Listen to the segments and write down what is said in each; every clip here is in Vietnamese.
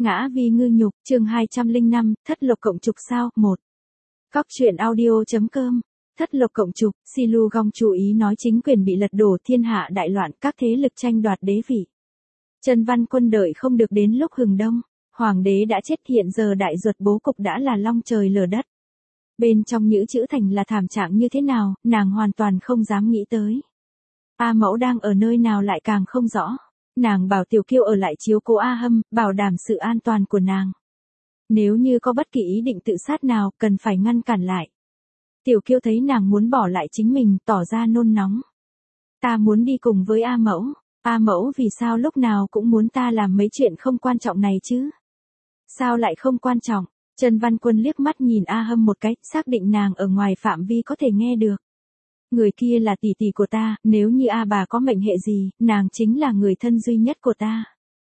Ngã vì ngư nhục, chương 205, thất lộc cộng trục sao, 1. Cóc truyện audio.com. Thất lộc cộng trục, Silu Gong chú ý nói chính quyền bị lật đổ, thiên hạ đại loạn, các thế lực tranh đoạt đế vị. Trần Văn Quân đợi không được đến lúc hừng đông, hoàng đế đã chết, hiện giờ đại duật bố cục đã là long trời lở đất. Bên trong Nhữ Chữ Thành là thảm trạng như thế nào, nàng hoàn toàn không dám nghĩ tới. A Mẫu đang ở nơi nào lại càng không rõ. Nàng bảo Tiểu Kiêu ở lại chiếu cố A Hâm, bảo đảm sự an toàn của nàng. Nếu như có bất kỳ ý định tự sát nào, cần phải ngăn cản lại. Tiểu Kiêu thấy nàng muốn bỏ lại chính mình, tỏ ra nôn nóng. Ta muốn đi cùng với A Mẫu. A Mẫu vì sao lúc nào cũng muốn ta làm mấy chuyện không quan trọng này chứ? Sao lại không quan trọng? Trần Văn Quân liếc mắt nhìn A Hâm một cái, xác định nàng ở ngoài phạm vi có thể nghe được. Người kia là tỷ tỷ của ta, nếu như A bà có mệnh hệ gì, nàng chính là người thân duy nhất của ta.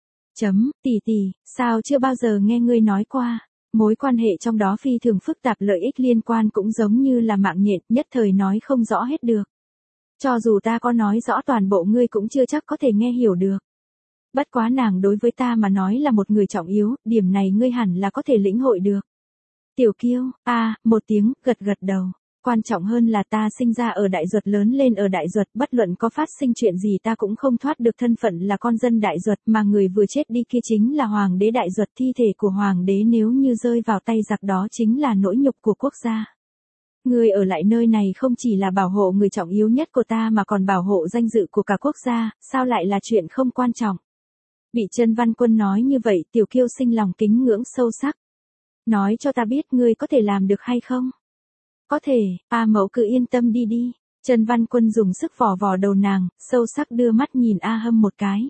Tỷ tỷ, sao chưa bao giờ nghe ngươi nói qua? Mối quan hệ trong đó phi thường phức tạp, lợi ích liên quan cũng giống như là mạng nhện, nhất thời nói không rõ hết được. Cho dù ta có nói rõ toàn bộ ngươi cũng chưa chắc có thể nghe hiểu được. Bất quá nàng đối với ta mà nói là một người trọng yếu, điểm này ngươi hẳn là có thể lĩnh hội được. Tiểu Kiêu, một tiếng, gật đầu. Quan trọng hơn là ta sinh ra ở đại duật, lớn lên ở đại duật, bất luận có phát sinh chuyện gì ta cũng không thoát được thân phận là con dân đại duật, mà người vừa chết đi kia chính là hoàng đế đại duật, thi thể của hoàng đế nếu như rơi vào tay giặc đó chính là nỗi nhục của quốc gia. Người ở lại nơi này không chỉ là bảo hộ người trọng yếu nhất của ta mà còn bảo hộ danh dự của cả quốc gia, sao lại là chuyện không quan trọng? Bị Trần Văn Quân nói như vậy, Tiểu Kiêu sinh lòng kính ngưỡng sâu sắc. Nói cho ta biết ngươi có thể làm được hay không? Có thể, A Mẫu cứ yên tâm đi. Trần Văn Quân dùng sức vò đầu nàng, sâu sắc đưa mắt nhìn A Hâm một cái.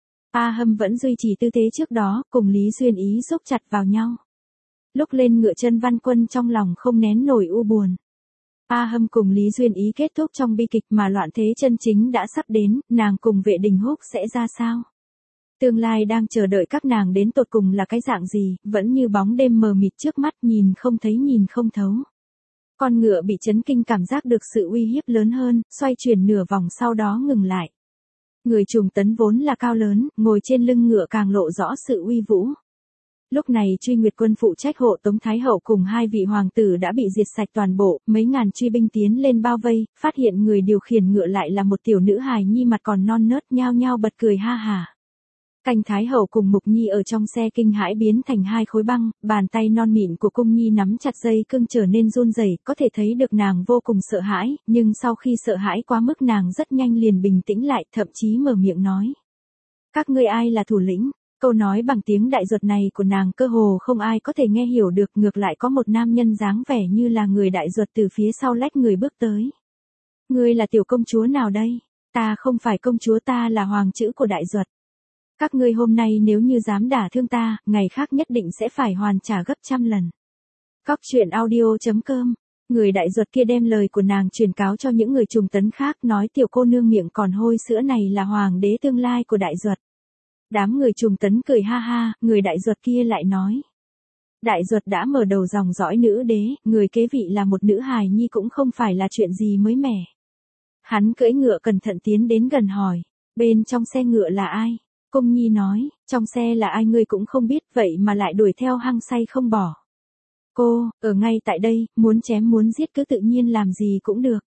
A Hâm vẫn duy trì tư thế trước đó, cùng Lý Duyên Ý xúc chặt vào nhau. Lúc lên ngựa Trần Văn Quân trong lòng không nén nổi u buồn. A Hâm cùng Lý Duyên Ý kết thúc trong bi kịch mà loạn thế chân chính đã sắp đến, nàng cùng Vệ Đình Húc sẽ ra sao? Tương lai đang chờ đợi các nàng đến tột cùng là cái dạng gì, vẫn như bóng đêm mờ mịt trước mắt, nhìn không thấy nhìn không thấu. Con ngựa bị chấn kinh cảm giác được sự uy hiếp lớn hơn, xoay chuyển nửa vòng sau đó ngừng lại. Người Trùng Tấn vốn là cao lớn, ngồi trên lưng ngựa càng lộ rõ sự uy vũ. Lúc này Truy Nguyệt quân phụ trách hộ tống Thái hậu cùng hai vị hoàng tử đã bị diệt sạch toàn bộ, mấy ngàn truy binh tiến lên bao vây, phát hiện người điều khiển ngựa lại là một tiểu nữ hài nhi mặt còn non nớt, nhao nhao bật cười ha hả. Canh Thái hậu cùng Mục Nhi ở trong xe kinh hãi biến thành hai khối băng, bàn tay non mịn của Cung Nhi nắm chặt dây cương trở nên run rẩy, có thể thấy được nàng vô cùng sợ hãi, nhưng sau khi sợ hãi quá mức nàng rất nhanh liền bình tĩnh lại, thậm chí mở miệng nói. Các ngươi ai là thủ lĩnh? Câu nói bằng tiếng đại duật này của nàng cơ hồ không ai có thể nghe hiểu được, ngược lại có một nam nhân dáng vẻ như là người đại duật từ phía sau lách người bước tới. Ngươi là tiểu công chúa nào đây? Ta không phải công chúa, ta là hoàng chữ của đại duật. Các ngươi hôm nay nếu như dám đả thương ta, ngày khác nhất định sẽ phải hoàn trả gấp trăm lần. Cóc truyện audio.com. Người đại duật kia đem lời của nàng truyền cáo cho những người Trùng Tấn khác, nói tiểu cô nương miệng còn hôi sữa này là hoàng đế tương lai của đại duật. Đám người Trùng Tấn cười ha ha, người đại duật kia lại nói. Đại duật đã mở đầu dòng dõi nữ đế, người kế vị là một nữ hài nhi cũng không phải là chuyện gì mới mẻ. Hắn cưỡi ngựa cẩn thận tiến đến gần hỏi, bên trong xe ngựa là ai? Cung Nhi nói, trong xe là ai ngươi cũng không biết, vậy mà lại đuổi theo hăng say không bỏ. Cô, ở ngay tại đây, muốn chém muốn giết cứ tự nhiên làm gì cũng được.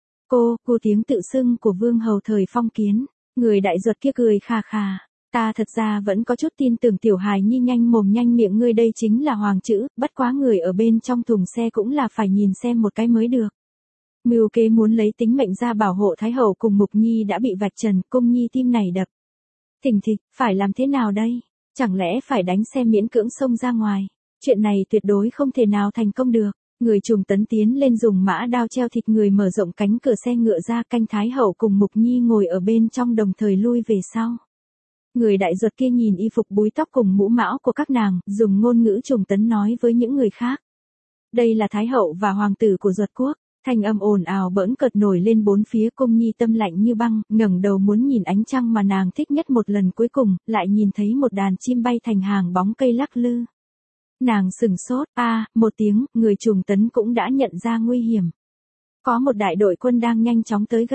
Cô tiếng tự xưng của vương hầu thời phong kiến, người đại duật kia cười khà khà. Ta thật ra vẫn có chút tin tưởng tiểu hài nhi nhanh mồm nhanh miệng ngươi đây chính là hoàng chữ, bất quá người ở bên trong thùng xe cũng là phải nhìn xem một cái mới được. Mưu kế muốn lấy tính mệnh ra bảo hộ Thái hậu cùng Mục Nhi đã bị vạch trần, Cung Nhi tim này đập. Thình thịch, phải làm thế nào đây? Chẳng lẽ phải đánh xe miễn cưỡng xông ra ngoài? Chuyện này tuyệt đối không thể nào thành công được. Người Trùng Tấn tiến lên dùng mã đao treo thịt người, mở rộng cánh cửa xe ngựa ra, Canh Thái hậu cùng Mục Nhi ngồi ở bên trong đồng thời lui về sau. Người đại duật kia nhìn y phục búi tóc cùng mũ mão của các nàng, dùng ngôn ngữ Trùng Tấn nói với những người khác. Đây là Thái hậu và hoàng tử của duật quốc. Thanh âm ồn ào bỡn cợt nổi lên bốn phía, Cung Nhi tâm lạnh như băng, ngẩng đầu muốn nhìn ánh trăng mà nàng thích nhất một lần cuối cùng, lại nhìn thấy một đàn chim bay thành hàng bóng cây lắc lư. Nàng sừng sốt, một tiếng, người Trùng Tấn cũng đã nhận ra nguy hiểm. Có một đại đội quân đang nhanh chóng tới gần.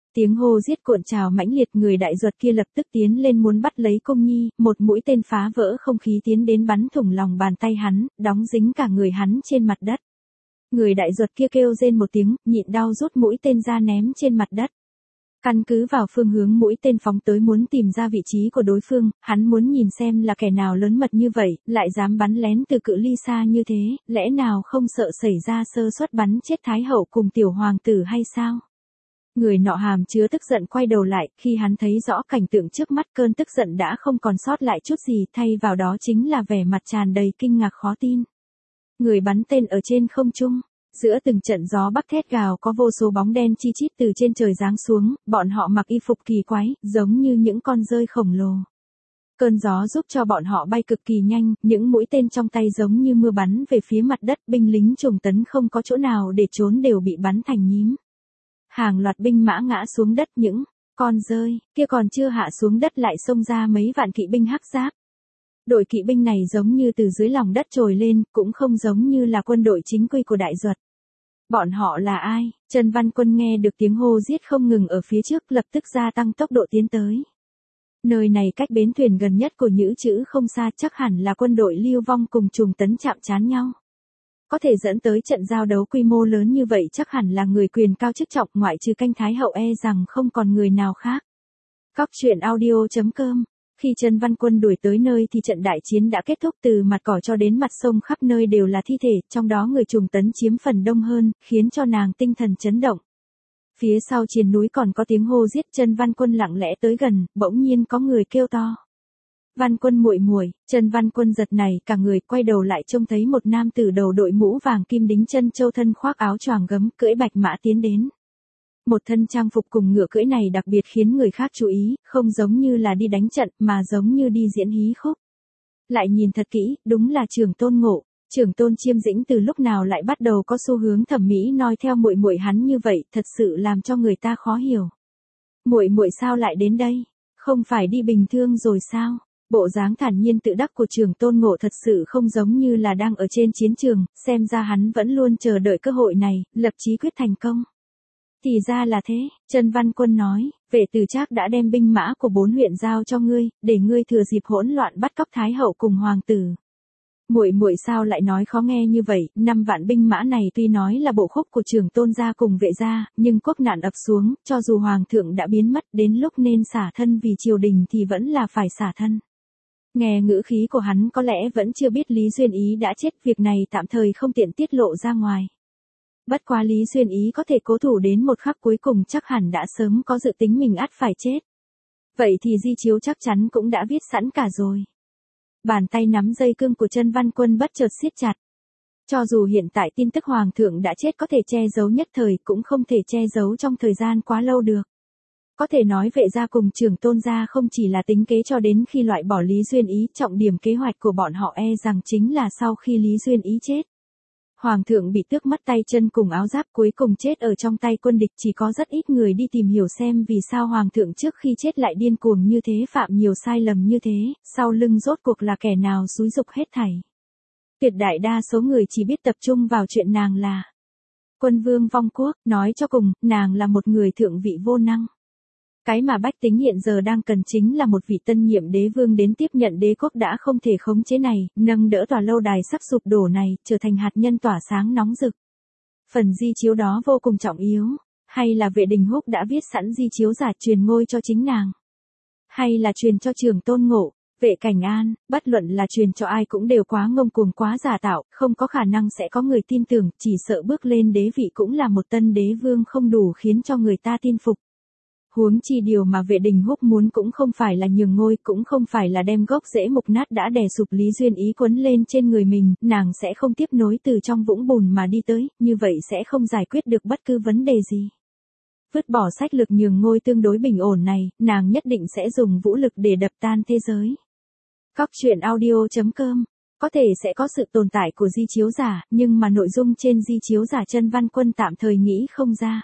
Tiếng hô giết cuộn trào mãnh liệt, người đại ruột kia lập tức tiến lên muốn bắt lấy Cung Nhi, một mũi tên phá vỡ không khí tiến đến bắn thủng lòng bàn tay hắn, đóng dính cả người hắn trên mặt đất. Người đại ruột kia kêu rên một tiếng, nhịn đau rút mũi tên ra ném trên mặt đất. Căn cứ vào phương hướng mũi tên phóng tới muốn tìm ra vị trí của đối phương, hắn muốn nhìn xem là kẻ nào lớn mật như vậy, lại dám bắn lén từ cự ly xa như thế, lẽ nào không sợ xảy ra sơ suất bắn chết Thái hậu cùng tiểu hoàng tử hay sao? Người nọ hàm chứa tức giận quay đầu lại, khi hắn thấy rõ cảnh tượng trước mắt cơn tức giận đã không còn sót lại chút gì, thay vào đó chính là vẻ mặt tràn đầy kinh ngạc khó tin. Người bắn tên ở trên không trung. Giữa từng trận gió bắc thét gào có vô số bóng đen chi chít từ trên trời giáng xuống, bọn họ mặc y phục kỳ quái, giống như những con dơi khổng lồ. Cơn gió giúp cho bọn họ bay cực kỳ nhanh, những mũi tên trong tay giống như mưa bắn về phía mặt đất, binh lính trùng tấn không có chỗ nào để trốn đều bị bắn thành nhím. Hàng loạt binh mã ngã xuống đất, những con dơi kia còn chưa hạ xuống đất lại xông ra mấy vạn kỵ binh hắc giáp. Đội kỵ binh này giống như từ dưới lòng đất trồi lên, cũng không giống như là quân đội chính quy của đại duật. Bọn họ là ai? Trần Văn Quân nghe được tiếng hô giết không ngừng ở phía trước, lập tức gia tăng tốc độ tiến tới. Nơi này cách bến thuyền gần nhất của Nhữ Trữ không xa, chắc hẳn là quân đội Lưu Vong cùng Trùng Tấn chạm trán nhau. Có thể dẫn tới trận giao đấu quy mô lớn như vậy chắc hẳn là người quyền cao chức trọng, ngoại trừ Canh Thái hậu rằng không còn người nào khác. Cóc truyện audio.com. Khi Trần Văn Quân đuổi tới nơi thì trận đại chiến đã kết thúc, từ mặt cỏ cho đến mặt sông khắp nơi đều là thi thể, trong đó người Trùng Tấn chiếm phần đông hơn, khiến cho nàng tinh thần chấn động. Phía sau triền núi còn có tiếng hô giết, Trần Văn Quân lặng lẽ tới gần, bỗng nhiên có người kêu to. Văn Quân muội muội. Trần Văn Quân giật nảy cả người, quay đầu lại trông thấy một nam tử đầu đội mũ vàng kim đính chân châu, thân khoác áo choàng gấm, cưỡi bạch mã tiến đến. Một thân trang phục cùng ngựa cưỡi này đặc biệt khiến người khác chú ý, không giống như là đi đánh trận mà giống như đi diễn hí khúc. Lại nhìn thật kỹ, đúng là Trưởng Tôn Ngộ. Trưởng Tôn Chiêm Dĩnh từ lúc nào lại bắt đầu có xu hướng thẩm mỹ noi theo muội muội hắn như vậy, thật sự làm cho người ta khó hiểu. Muội muội sao lại đến đây? Không phải đi bình thương rồi sao? Bộ dáng thản nhiên tự đắc của Trưởng Tôn Ngộ thật sự không giống như là đang ở trên chiến trường, xem ra hắn vẫn luôn chờ đợi cơ hội này, lập chí quyết thành công. Thì ra là thế, Trần Văn Quân nói, vệ Từ Trác đã đem binh mã của 4 huyện giao cho ngươi, để ngươi thừa dịp hỗn loạn bắt cóc Thái hậu cùng hoàng tử. Muội muội sao lại nói khó nghe như vậy, 5 vạn binh mã này tuy nói là bộ khúc của Trưởng Tôn gia cùng vệ gia, nhưng quốc nạn ập xuống, cho dù hoàng thượng đã biến mất, đến lúc nên xả thân vì triều đình thì vẫn là phải xả thân. Nghe ngữ khí của hắn có lẽ vẫn chưa biết Lý Duyên Ý đã chết, việc này tạm thời không tiện tiết lộ ra ngoài. Bất quá Lý Duyên Ý có thể cố thủ đến một khắc cuối cùng chắc hẳn đã sớm có dự tính mình ắt phải chết. Vậy thì di chiếu chắc chắn cũng đã viết sẵn cả rồi. Bàn tay nắm dây cương của Trần Văn Quân bất chợt siết chặt. Cho dù hiện tại tin tức hoàng thượng đã chết có thể che giấu nhất thời, cũng không thể che giấu trong thời gian quá lâu được. Có thể nói vệ gia cùng Trưởng Tôn gia không chỉ là tính kế cho đến khi loại bỏ Lý Duyên Ý, trọng điểm kế hoạch của bọn họ rằng chính là sau khi Lý Duyên Ý chết. Hoàng thượng bị tước mất tay chân cùng áo giáp, cuối cùng chết ở trong tay quân địch, chỉ có rất ít người đi tìm hiểu xem vì sao hoàng thượng trước khi chết lại điên cuồng như thế, phạm nhiều sai lầm như thế, sau lưng rốt cuộc là kẻ nào xúi giục hết thảy. Tuyệt đại đa số người chỉ biết tập trung vào chuyện nàng là Quân Vương vong quốc, nói cho cùng, nàng là một người thượng vị vô năng. Cái mà bách tính hiện giờ đang cần chính là một vị tân nhiệm đế vương đến tiếp nhận đế quốc đã không thể khống chế này, nâng đỡ tòa lâu đài sắp sụp đổ này, trở thành hạt nhân tỏa sáng nóng rực. Phần di chiếu đó vô cùng trọng yếu, hay là Vệ Đình Húc đã viết sẵn di chiếu giả truyền ngôi cho chính nàng? Hay là truyền cho Trưởng Tôn Ngộ, Vệ Cảnh An, bất luận là truyền cho ai cũng đều quá ngông cuồng quá giả tạo, không có khả năng sẽ có người tin tưởng, chỉ sợ bước lên đế vị cũng là một tân đế vương không đủ khiến cho người ta tin phục. Huống chi điều mà Vệ Đình Húc muốn cũng không phải là nhường ngôi, cũng không phải là đem gốc rễ mục nát đã đè sụp Lý Duyên Ý quấn lên trên người mình, nàng sẽ không tiếp nối từ trong vũng bùn mà đi tới, như vậy sẽ không giải quyết được bất cứ vấn đề gì. Vứt bỏ sách lược nhường ngôi tương đối bình ổn này, nàng nhất định sẽ dùng vũ lực để đập tan thế giới. Cóc truyện audio.com. Có thể sẽ có sự tồn tại của di chiếu giả, nhưng mà nội dung trên di chiếu giả Trần Văn Quân tạm thời nghĩ không ra.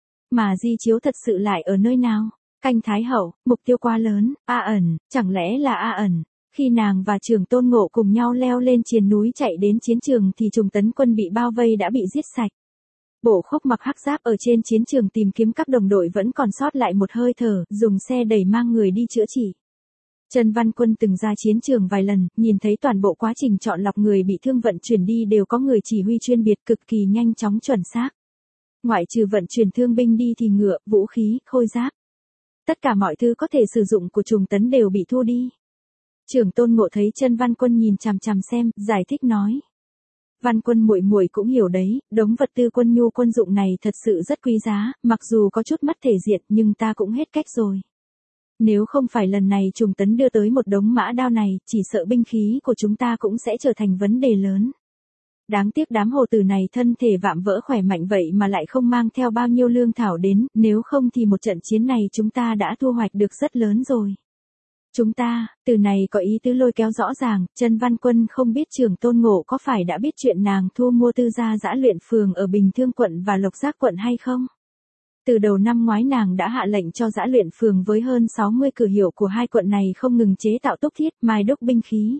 Mà di chiếu thật sự lại ở nơi nào? Canh Thái hậu, mục tiêu quá lớn, A Ẩn, chẳng lẽ là A Ẩn? Khi nàng và Trưởng Tôn Ngộ cùng nhau leo lên triền núi chạy đến chiến trường thì Trùng Tấn quân bị bao vây đã bị giết sạch. Bộ Khúc mặc hắc giáp ở trên chiến trường tìm kiếm các đồng đội vẫn còn sót lại một hơi thở, dùng xe đẩy mang người đi chữa trị. Trần Văn Quân từng ra chiến trường vài lần, nhìn thấy toàn bộ quá trình chọn lọc người bị thương vận chuyển đi đều có người chỉ huy chuyên biệt cực kỳ nhanh chóng chuẩn xác. Ngoại trừ vận chuyển thương binh đi thì ngựa, vũ khí, khôi giáp. Tất cả mọi thứ có thể sử dụng của Trùng Tấn đều bị thu đi. Trưởng Tôn Ngộ thấy Trần Văn Quân nhìn chằm chằm xem, giải thích nói. Văn Quân muội muội cũng hiểu đấy, đống vật tư quân nhu quân dụng này thật sự rất quý giá, mặc dù có chút mất thể diện nhưng ta cũng hết cách rồi. Nếu không phải lần này Trùng Tấn đưa tới một đống mã đao này, chỉ sợ binh khí của chúng ta cũng sẽ trở thành vấn đề lớn. Đáng tiếc đám hồ tử này thân thể vạm vỡ khỏe mạnh vậy mà lại không mang theo bao nhiêu lương thảo đến, nếu không thì một trận chiến này chúng ta đã thu hoạch được rất lớn rồi. Chúng ta, từ này có ý tứ lôi kéo rõ ràng, Trần Văn Quân không biết Trưởng Tôn Ngộ có phải đã biết chuyện nàng thu mua tư gia Dã Luyện Phường ở Bình Thương quận và Lộc Giác quận hay không? Từ đầu năm ngoái nàng đã hạ lệnh cho Dã Luyện Phường với hơn 60 cửa hiệu của hai quận này không ngừng chế tạo túc thiết, mai đúc binh khí.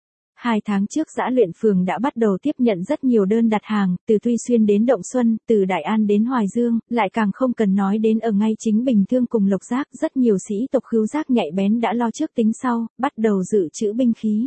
2 tháng trước Dã Luyện Phường đã bắt đầu tiếp nhận rất nhiều đơn đặt hàng, từ Tuy Xuyên đến Động Xuân, từ Đại An đến Hoài Dương, lại càng không cần nói đến ở ngay chính Bình Thương cùng Lộc Giác, rất nhiều sĩ tộc khứu giác nhạy bén đã lo trước tính sau, bắt đầu dự trữ binh khí.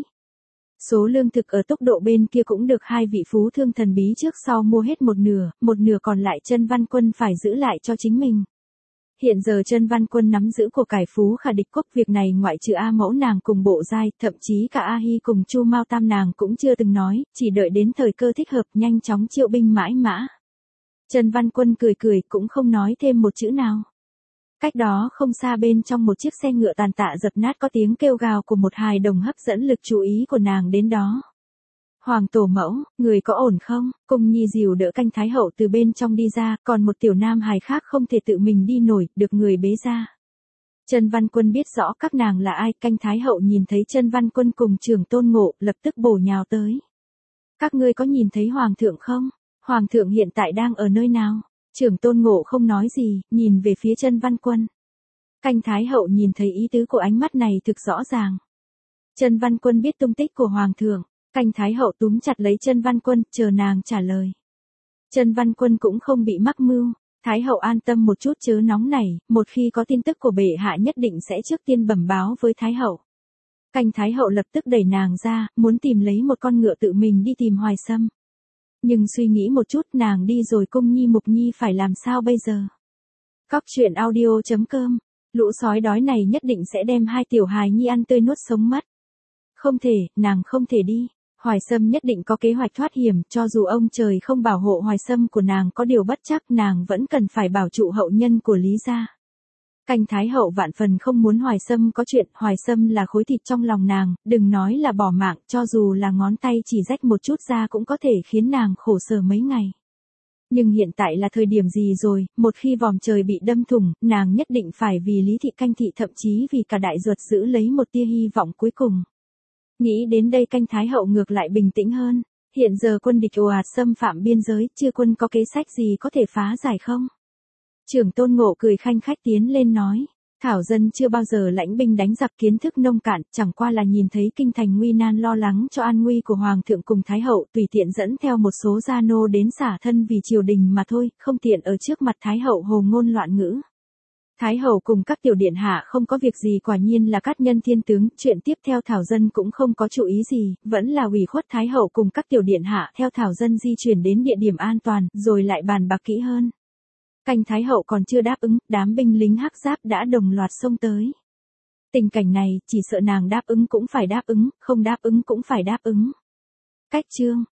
Số lương thực ở tốc độ bên kia cũng được hai vị phú thương thần bí trước sau mua hết một nửa còn lại Trần Văn Quân phải giữ lại cho chính mình. Hiện giờ Trần Văn Quân nắm giữ của cải phú khả địch quốc, việc này ngoại trừ A Mẫu nàng cùng Bộ Giai, thậm chí cả A Hi cùng Chu Mao Tam nàng cũng chưa từng nói, chỉ đợi đến thời cơ thích hợp nhanh chóng triệu binh mãi mã. Trần Văn Quân cười cười cũng không nói thêm một chữ nào. Cách đó không xa bên trong một chiếc xe ngựa tàn tạ dập nát có tiếng kêu gào của một hài đồng hấp dẫn lực chú ý của nàng đến đó. Hoàng tổ mẫu, người có ổn không? Cung Nhi dìu đỡ Canh Thái Hậu từ bên trong đi ra, còn một tiểu nam hài khác không thể tự mình đi nổi, được người bế ra. Trần Văn Quân biết rõ các nàng là ai, Canh Thái Hậu nhìn thấy Trần Văn Quân cùng Trưởng Tôn Ngộ, lập tức bổ nhào tới. Các ngươi có nhìn thấy Hoàng thượng không? Hoàng thượng hiện tại đang ở nơi nào? Trưởng Tôn Ngộ không nói gì, nhìn về phía Trần Văn Quân. Canh Thái Hậu nhìn thấy ý tứ của ánh mắt này thực rõ ràng. Trần Văn Quân biết tung tích của Hoàng thượng. Canh Thái Hậu túm chặt lấy Trần Văn Quân, chờ nàng trả lời. Trần Văn Quân cũng không bị mắc mưu. Thái Hậu an tâm một chút chớ nóng nảy, một khi có tin tức của bệ hạ nhất định sẽ trước tiên bẩm báo với Thái Hậu. Canh Thái Hậu lập tức đẩy nàng ra, muốn tìm lấy một con ngựa tự mình đi tìm Hoài Sâm. Nhưng suy nghĩ một chút nàng đi rồi Cung Nhi Mục Nhi phải làm sao bây giờ? Cóc truyện audio.com. Lũ sói đói này nhất định sẽ đem hai tiểu hài nhi ăn tươi nuốt sống mất. Không thể, nàng không thể đi. Hoài Sâm nhất định có kế hoạch thoát hiểm, cho dù ông trời không bảo hộ Hoài Sâm của nàng có điều bất chắc nàng vẫn cần phải bảo trụ hậu nhân của Lý gia. Canh Thái Hậu vạn phần không muốn Hoài Sâm có chuyện, Hoài Sâm là khối thịt trong lòng nàng, đừng nói là bỏ mạng, cho dù là ngón tay chỉ rách một chút ra cũng có thể khiến nàng khổ sở mấy ngày. Nhưng hiện tại là thời điểm gì rồi, một khi vòm trời bị đâm thủng, nàng nhất định phải vì Lý thị Canh thị thậm chí vì cả đại ruột giữ lấy một tia hy vọng cuối cùng. Nghĩ đến đây Canh Thái Hậu ngược lại bình tĩnh hơn. Hiện giờ quân địch ồ ạt xâm phạm biên giới, chư quân có kế sách gì có thể phá giải không? Trưởng Tôn Ngộ cười khanh khách tiến lên nói. Thảo dân chưa bao giờ lãnh binh đánh giặc, kiến thức nông cạn, chẳng qua là nhìn thấy kinh thành nguy nan lo lắng cho an nguy của Hoàng thượng cùng Thái Hậu, tùy tiện dẫn theo một số gia nô đến xả thân vì triều đình mà thôi, không tiện ở trước mặt Thái Hậu hồ ngôn loạn ngữ. Thái Hậu cùng các tiểu điện hạ không có việc gì, quả nhiên là cát nhân thiên tướng, chuyện tiếp theo Thảo dân cũng không có chú ý gì, vẫn là ủy khuất Thái Hậu cùng các tiểu điện hạ theo Thảo dân di chuyển đến địa điểm an toàn, rồi lại bàn bạc kỹ hơn. Canh Thái Hậu còn chưa đáp ứng, đám binh lính hắc giáp đã đồng loạt xông tới. Tình cảnh này, chỉ sợ nàng đáp ứng cũng phải đáp ứng, không đáp ứng cũng phải đáp ứng. Cách chương